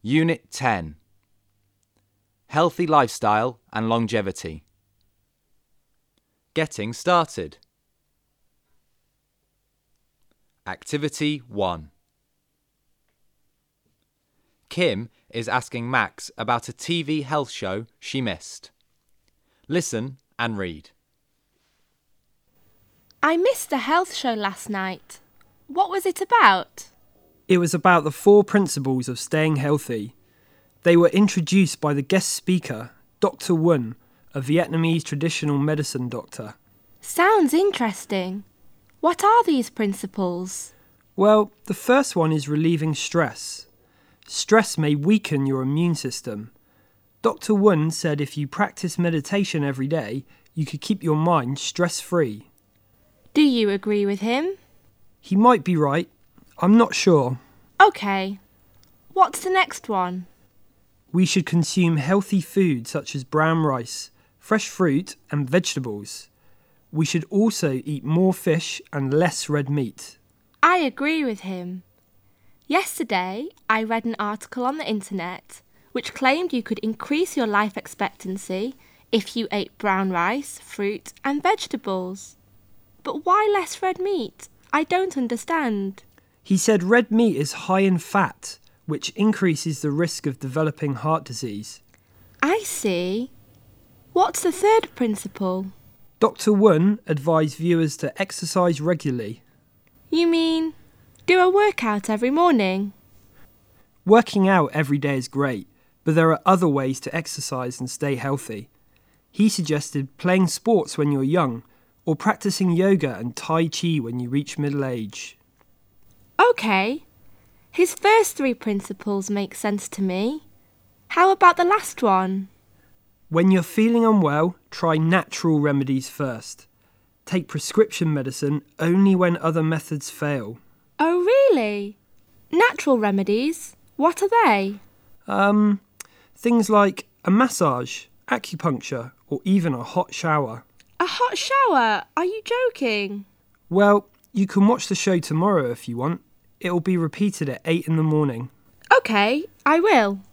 Unit 10. Healthy lifestyle and longevity. Getting started. Activity 1. Kim is asking Max about a TV health show she missed. Listen and read. I missed a health show last night. What was it about? It was about the 4 principles of staying healthy. They were introduced by the guest speaker, Dr. Nguyen, a Vietnamese traditional medicine doctor. Sounds interesting. What are these principles? Well, the first one is relieving stress. Stress may weaken your immune system. Dr. Nguyen said if you practice meditation every day, you could keep your mind stress-free. Do you agree with him? He might be right. I'm not sure. OK. What's the next one? We should consume healthy food such as brown rice, fresh fruit and vegetables. We should also eat more fish and less red meat. I agree with him. Yesterday, I read an article on the internet which claimed you could increase your life expectancy if you ate brown rice, fruit and vegetables. But why less red meat? I don't understand. He said red meat is high in fat, which increases the risk of developing heart disease. I see. What's the third principle? Dr. Nguyen advised viewers to exercise regularly. You mean do a workout every morning? Working out every day is great, but there are other ways to exercise and stay healthy. He suggested playing sports when you're young, or practicing yoga and Tai Chi when you reach middle age. OK. His first 3 principles make sense to me. How about the last one? When you're feeling unwell, try natural remedies first. Take prescription medicine only when other methods fail. Oh, really? Natural remedies? What are they? Things like a massage, acupuncture, or even a hot shower. A hot shower? Are you joking? Well, you can watch the show tomorrow if you want. It'll be repeated at 8 in the morning. OK, I will.